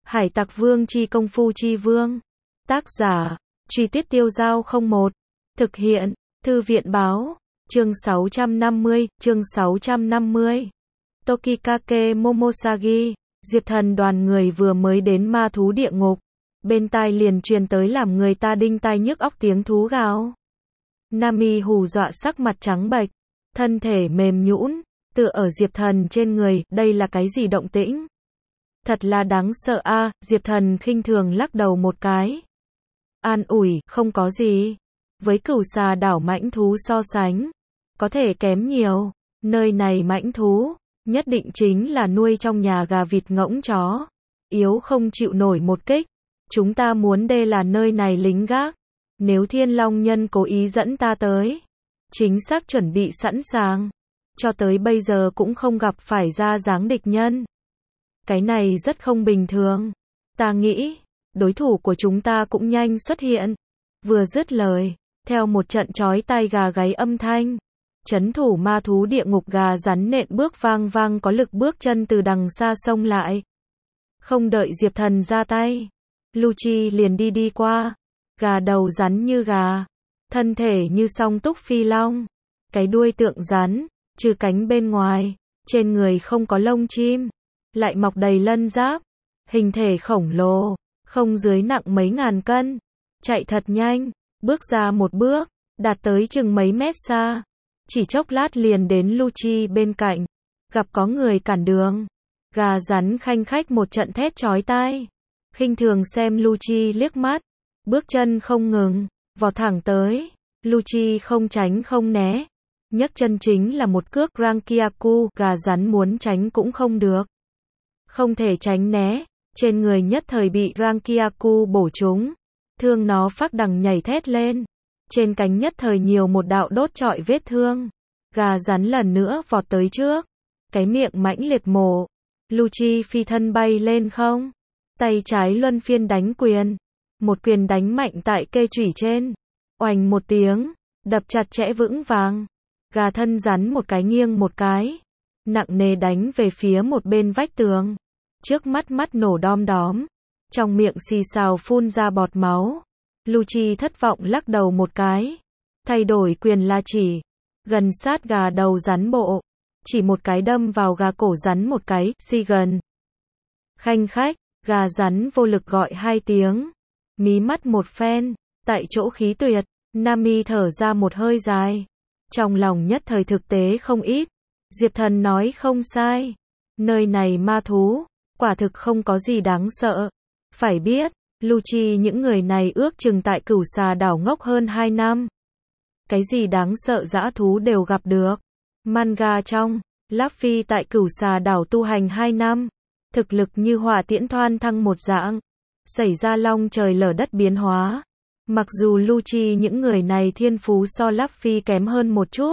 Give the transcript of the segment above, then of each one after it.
Hải Tặc Vương chi công phu chi vương. Tác giả, Truy Tuyết Tiêu Giao 01. Thực hiện, Thư viện Báo. Chương 650. Tokikake Momosagi. Diệp Thần đoàn người vừa mới đến ma thú địa ngục. Bên tai liền truyền tới làm người ta đinh tai nhức óc tiếng thú gào. Nami hù dọa sắc mặt trắng bệch, thân thể mềm nhũn, tựa ở Diệp Thần trên người, đây là cái gì động tĩnh? Thật là đáng sợ a, Diệp Thần khinh thường lắc đầu một cái. An ủi, không có gì. Với Cửu Xà đảo mãnh thú so sánh, có thể kém nhiều. Nơi này mãnh thú, nhất định chính là nuôi trong nhà gà vịt ngỗng chó. Yếu không chịu nổi một kích. Chúng ta muốn đây là nơi này lính gác. Nếu Thiên Long Nhân cố ý dẫn ta tới, chính xác chuẩn bị sẵn sàng. Cho tới bây giờ cũng không gặp phải ra dáng địch nhân. Cái này rất không bình thường. Ta nghĩ, đối thủ của chúng ta cũng nhanh xuất hiện. Vừa dứt lời, theo một trận chói tai gà gáy âm thanh, trấn thủ ma thú địa ngục gà rắn nện bước vang vang có lực bước chân từ đằng xa xông lại. Không đợi Diệp Thần ra tay, Lucci liền đi qua. Gà đầu rắn như gà, thân thể như song túc phi long, cái đuôi tượng rắn, trừ cánh bên ngoài, trên người không có lông chim, lại mọc đầy lân giáp, hình thể khổng lồ, không dưới nặng mấy ngàn cân, chạy thật nhanh, bước ra một bước, đạt tới chừng mấy mét xa, chỉ chốc lát liền đến Lucci bên cạnh, gặp có người cản đường, gà rắn khanh khách một trận thét chói tai, khinh thường xem Lucci liếc mắt, bước chân không ngừng, vọt thẳng tới, Lucci không tránh không né, nhấc chân chính là một cước Rankyaku, gà rắn muốn tránh cũng không được. Không thể tránh né, trên người nhất thời bị Rankyaku bổ trúng, thương nó phát đằng nhảy thét lên, trên cánh nhất thời nhiều một đạo đốt trọi vết thương, gà rắn lần nữa vọt tới trước, cái miệng mãnh liệt mổ, Lucci phi thân bay lên không, tay trái luân phiên đánh quyền, một quyền đánh mạnh tại cây chủy trên, oành một tiếng, đập chặt chẽ vững vàng, gà thân rắn một cái nghiêng một cái, nặng nề đánh về phía một bên vách tường, trước mắt nổ đom đóm, trong miệng xì xào phun ra bọt máu, Lucci thất vọng lắc đầu một cái, thay đổi quyền la chỉ, gần sát gà đầu rắn bộ, chỉ một cái đâm vào gà cổ rắn một cái, si gần. Khanh khách, gà rắn vô lực gọi hai tiếng, mí mắt một phen, tại chỗ khí tuyệt, Nami thở ra một hơi dài, trong lòng nhất thời thực tế không ít, Diệp Thần nói không sai, nơi này ma thú, quả thực không có gì đáng sợ, phải biết, Lucci những người này ước chừng tại Cửu Xà đảo ngốc hơn 2 năm. Cái gì đáng sợ dã thú đều gặp được. Manga trong, Luffy tại Cửu Xà đảo tu hành 2 năm, thực lực như hỏa tiễn thoan thăng một dạng, xảy ra long trời lở đất biến hóa. Mặc dù Lucci những người này thiên phú so Luffy kém hơn một chút,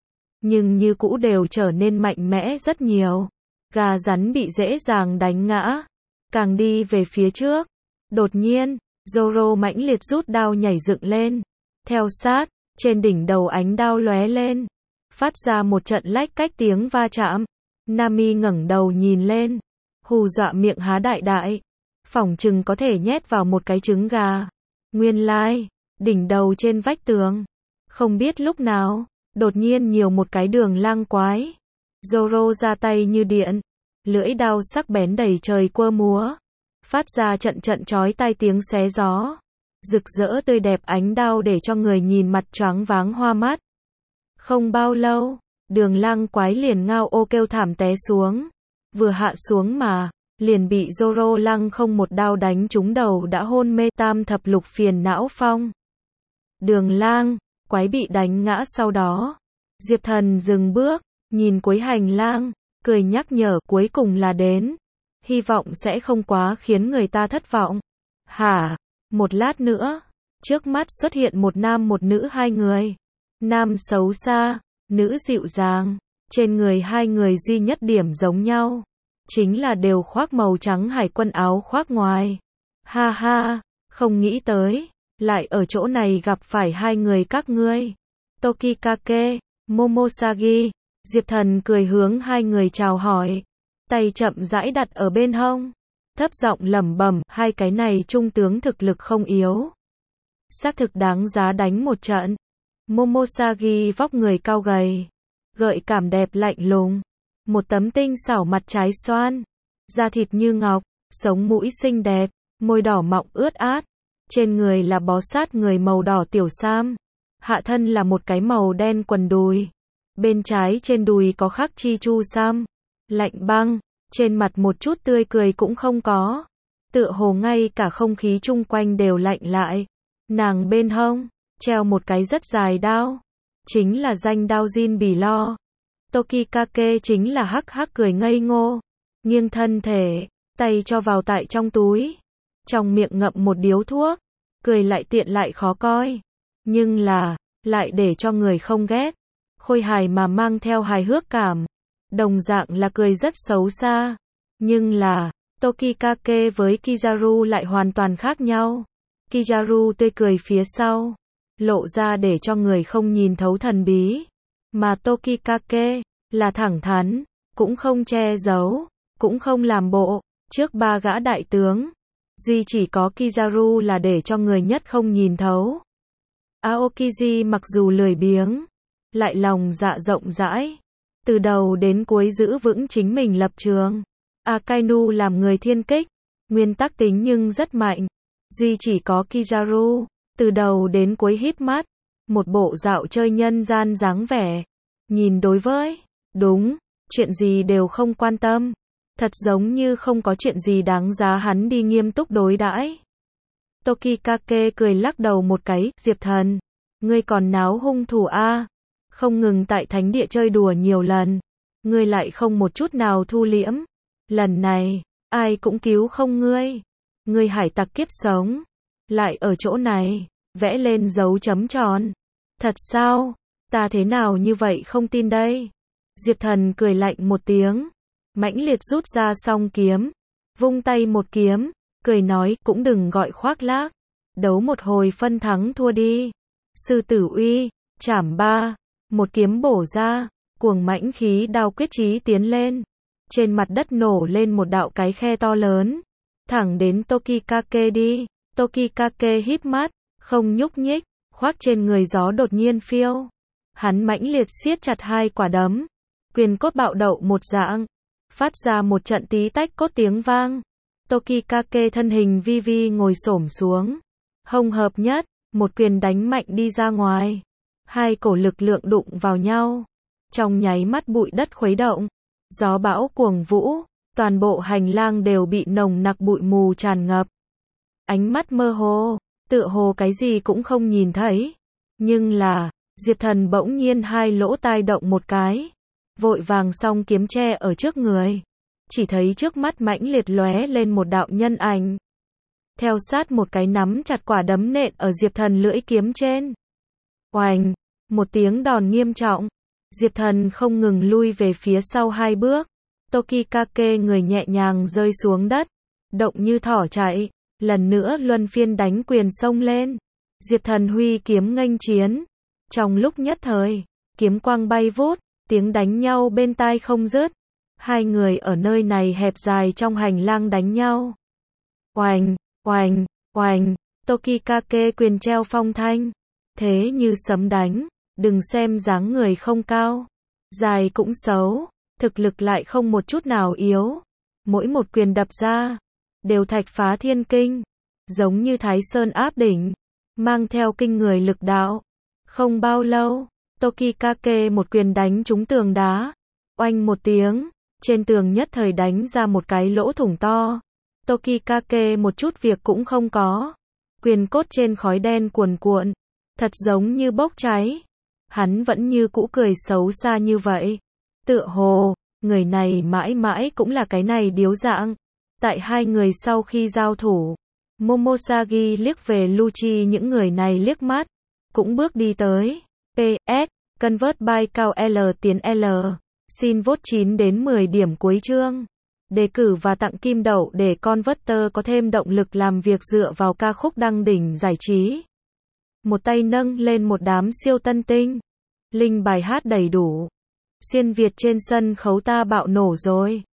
nhưng như cũ đều trở nên mạnh mẽ rất nhiều. Gà rắn bị dễ dàng đánh ngã, càng đi về phía trước. Đột nhiên, Zoro mãnh liệt rút đao nhảy dựng lên, theo sát, trên đỉnh đầu ánh đao lóe lên, phát ra một trận lách cách tiếng va chạm. Nami ngẩng đầu nhìn lên, hù dọa miệng há đại đại, phỏng chừng có thể nhét vào một cái trứng gà. Nguyên lai, đỉnh đầu trên vách tường, không biết lúc nào, đột nhiên nhiều một cái đường lang quái. Zoro ra tay như điện, lưỡi đao sắc bén đầy trời quơ múa, phát ra trận chói tai tiếng xé gió, rực rỡ tươi đẹp ánh đao để cho người nhìn mặt choáng váng hoa mắt. Không bao lâu, đường lang quái liền ngao ô kêu thảm té xuống, vừa hạ xuống mà, liền bị Zoro lăng không một đao đánh trúng đầu đã hôn mê. Tam thập lục phiền não phong. Đường lang quái bị đánh ngã sau đó, Diệp Thần dừng bước, nhìn cuối hành lang, cười nhắc nhở cuối cùng là đến. Hy vọng sẽ không quá khiến người ta thất vọng. Hả? Một lát nữa, trước mắt xuất hiện một nam một nữ hai người. Nam xấu xa, nữ dịu dàng, trên người hai người duy nhất điểm giống nhau, chính là đều khoác màu trắng hải quân áo khoác ngoài. Ha ha, không nghĩ tới, lại ở chỗ này gặp phải hai người các ngươi. Tokikake, Momosagi, Diệp Thần cười hướng hai người chào hỏi, tay chậm rãi đặt ở bên hông. thấp giọng lẩm bẩm, hai cái này trung tướng thực lực không yếu. Xác thực đáng giá đánh một trận. Momosagi vóc người cao gầy, gợi cảm đẹp lạnh lùng, một tấm tinh xảo mặt trái xoan, da thịt như ngọc, sống mũi xinh đẹp, môi đỏ mọng ướt át, trên người là bó sát người màu đỏ tiểu sam, hạ thân là một cái màu đen quần đùi, bên trái trên đùi có khắc chi chu sam, lạnh băng, trên mặt một chút tươi cười cũng không có, tựa hồ ngay cả không khí chung quanh đều lạnh lại. Nàng bên hông treo một cái rất dài đao, chính là danh đao Jin Bì Lo. Tokikake chính là hắc hắc cười ngây ngô, nghiêng thân thể, tay cho vào tại trong túi, trong miệng ngậm một điếu thuốc, cười lại tiện lại khó coi, nhưng là lại để cho người không ghét, khôi hài mà mang theo hài hước cảm, đồng dạng là cười rất xấu xa, nhưng là Tokikake với Kizaru lại hoàn toàn khác nhau. Kizaru tươi cười phía sau, lộ ra để cho người không nhìn thấu thần bí, mà Tokikake là thẳng thắn, cũng không che giấu, cũng không làm bộ, trước ba gã đại tướng, duy chỉ có Kizaru là để cho người nhất không nhìn thấu. Aokiji mặc dù lười biếng, lại lòng dạ rộng rãi, từ đầu đến cuối giữ vững chính mình lập trường. Akainu làm người thiên kích, nguyên tắc tính nhưng rất mạnh. Duy chỉ có Kizaru, từ đầu đến cuối híp mắt, một bộ dạo chơi nhân gian dáng vẻ, nhìn đối với, đúng, chuyện gì đều không quan tâm, thật giống như không có chuyện gì đáng giá hắn đi nghiêm túc đối đãi. Tokikake cười lắc đầu một cái, Diệp Thần, ngươi còn náo hung thủ a, không ngừng tại thánh địa chơi đùa nhiều lần, ngươi lại không một chút nào thu liễm, lần này, ai cũng cứu không ngươi. Ngươi hải tặc kiếp sống, lại ở chỗ này, vẽ lên dấu chấm tròn. Thật sao? Ta thế nào như vậy không tin đây? Diệp Thần cười lạnh một tiếng, mãnh liệt rút ra song kiếm, vung tay một kiếm, cười nói cũng đừng gọi khoác lác, đấu một hồi phân thắng thua đi. Sư tử uy, chảm ba, một kiếm bổ ra, cuồng mãnh khí đao quyết chí tiến lên, trên mặt đất nổ lên một đạo cái khe to lớn. Thẳng đến Tokikake đi, Tokikake híp mắt, không nhúc nhích, khoác trên người gió đột nhiên phiêu. Hắn mãnh liệt siết chặt hai quả đấm, quyền cốt bạo đậu một dạng, phát ra một trận tí tách cốt tiếng vang. Tokikake thân hình vi vi ngồi xổm xuống, hông hợp nhất, một quyền đánh mạnh đi ra ngoài. Hai cổ lực lượng đụng vào nhau, trong nháy mắt bụi đất khuấy động, gió bão cuồng vũ. Toàn bộ hành lang đều bị nồng nặc bụi mù tràn ngập. Ánh mắt mơ hồ, tựa hồ cái gì cũng không nhìn thấy. Nhưng là, Diệp Thần bỗng nhiên hai lỗ tai động một cái. Vội vàng song kiếm che ở trước người. Chỉ thấy trước mắt mãnh liệt lóe lên một đạo nhân ảnh. Theo sát một cái nắm chặt quả đấm nện ở Diệp Thần lưỡi kiếm trên. Oành, một tiếng đòn nghiêm trọng. Diệp Thần không ngừng lui về phía sau hai bước. Tokikake người nhẹ nhàng rơi xuống đất, động như thỏ chạy, lần nữa luân phiên đánh quyền xông lên. Diệp Thần huy kiếm nghênh chiến. Trong lúc nhất thời, kiếm quang bay vút, tiếng đánh nhau bên tai không dứt. Hai người ở nơi này hẹp dài trong hành lang đánh nhau. Oành, oành, oành, Tokikake quyền treo phong thanh, thế như sấm đánh, đừng xem dáng người không cao, dài cũng xấu. Thực lực lại không một chút nào yếu, mỗi một quyền đập ra, đều thạch phá thiên kinh, giống như Thái Sơn áp đỉnh, mang theo kinh người lực đạo. Không bao lâu, Tokikake một quyền đánh trúng tường đá, oanh một tiếng, trên tường nhất thời đánh ra một cái lỗ thủng to. Tokikake một chút việc cũng không có, quyền cốt trên khói đen cuồn cuộn, thật giống như bốc cháy. Hắn vẫn như cũ cười xấu xa như vậy. Tựa hồ, người này mãi mãi cũng là cái này điếu dạng. Tại hai người sau khi giao thủ, Momosagi liếc về Lucci những người này liếc mắt, cũng bước đi tới. PS, Convert by cao L tiến L. Xin vote 9 đến 10 điểm cuối chương. Đề cử và tặng kim đậu để Converter có thêm động lực làm việc dựa vào ca khúc đăng đỉnh giải trí. Một tay nâng lên một đám siêu tân tinh. Linh bài hát đầy đủ. Xuyên Việt trên sân khấu ta bạo nổ rồi.